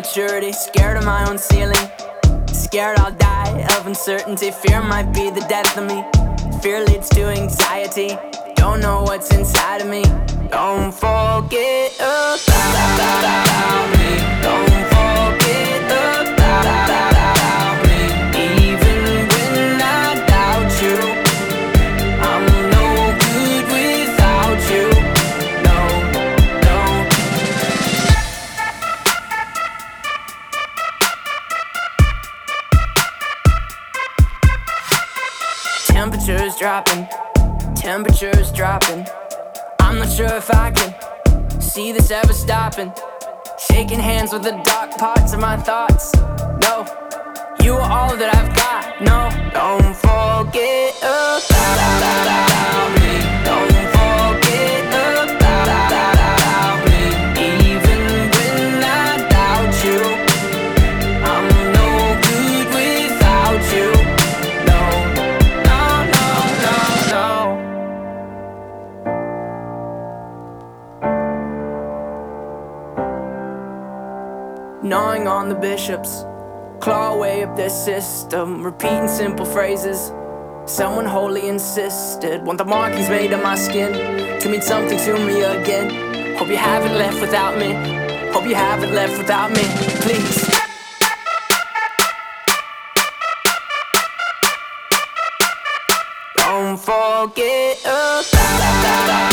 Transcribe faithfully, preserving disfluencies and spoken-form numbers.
immaturity, scared of my own ceiling, scared I'll die of uncertainty. Fear might be the death of me. Fear leads to anxiety. Don't know what's inside of me. Don't forget about me. Don't forget about me. Even when I doubt you, I'm no good without you. No, no. Temperature's dropping, temperature's dropping. I'm not sure if I can see this ever stopping. Shaking hands with the dark parts of my thoughts. No, you are all that I've got. No, don't forget about me. Don't forget about me. Even when I doubt you, I'm no good without you. No, no, no, no, no. Gnawing on the bishops, claw away up their system, repeating simple phrases someone wholly insisted. Want the markings made on my skin to mean something to me again. Hope you haven't left without me. Hope you haven't left without me. Please. Don't forget about